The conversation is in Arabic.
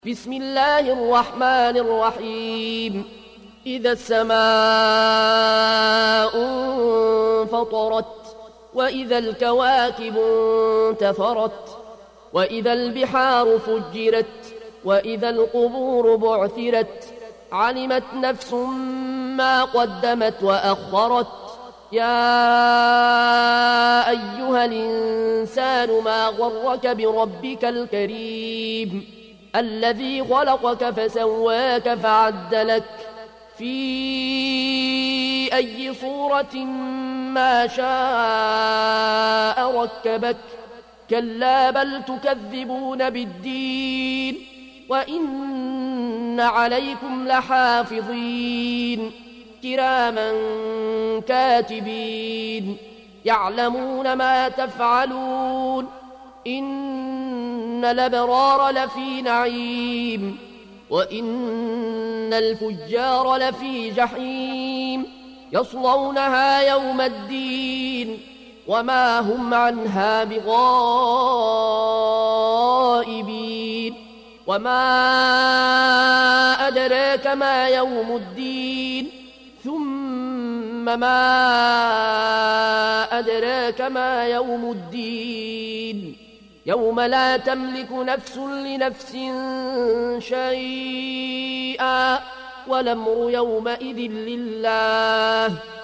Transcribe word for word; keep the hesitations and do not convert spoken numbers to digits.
بسم الله الرحمن الرحيم إذا السماء انفطرت وإذا الكواكب انتثرت وإذا البحار فجرت وإذا القبور بعثرت علمت نفس ما قدمت وأخرت يا أيها الإنسان ما غرك بربك الكريم الذي خلقك فسواك فعدلك في أي صورة ما شاء ركبك كلا بل تكذبون بالدين وإن عليكم لحافظين كراما كاتبين يعلمون ما تفعلون إن الأبرار لفي نعيم وإن الفجار لفي جحيم يصلونها يوم الدين وما هم عنها بغائبين وما أدراك ما يوم الدين ثم ما أدراك ما يوم الدين يوم لا تملك نفس لنفس شيئا والأمر يومئذ لله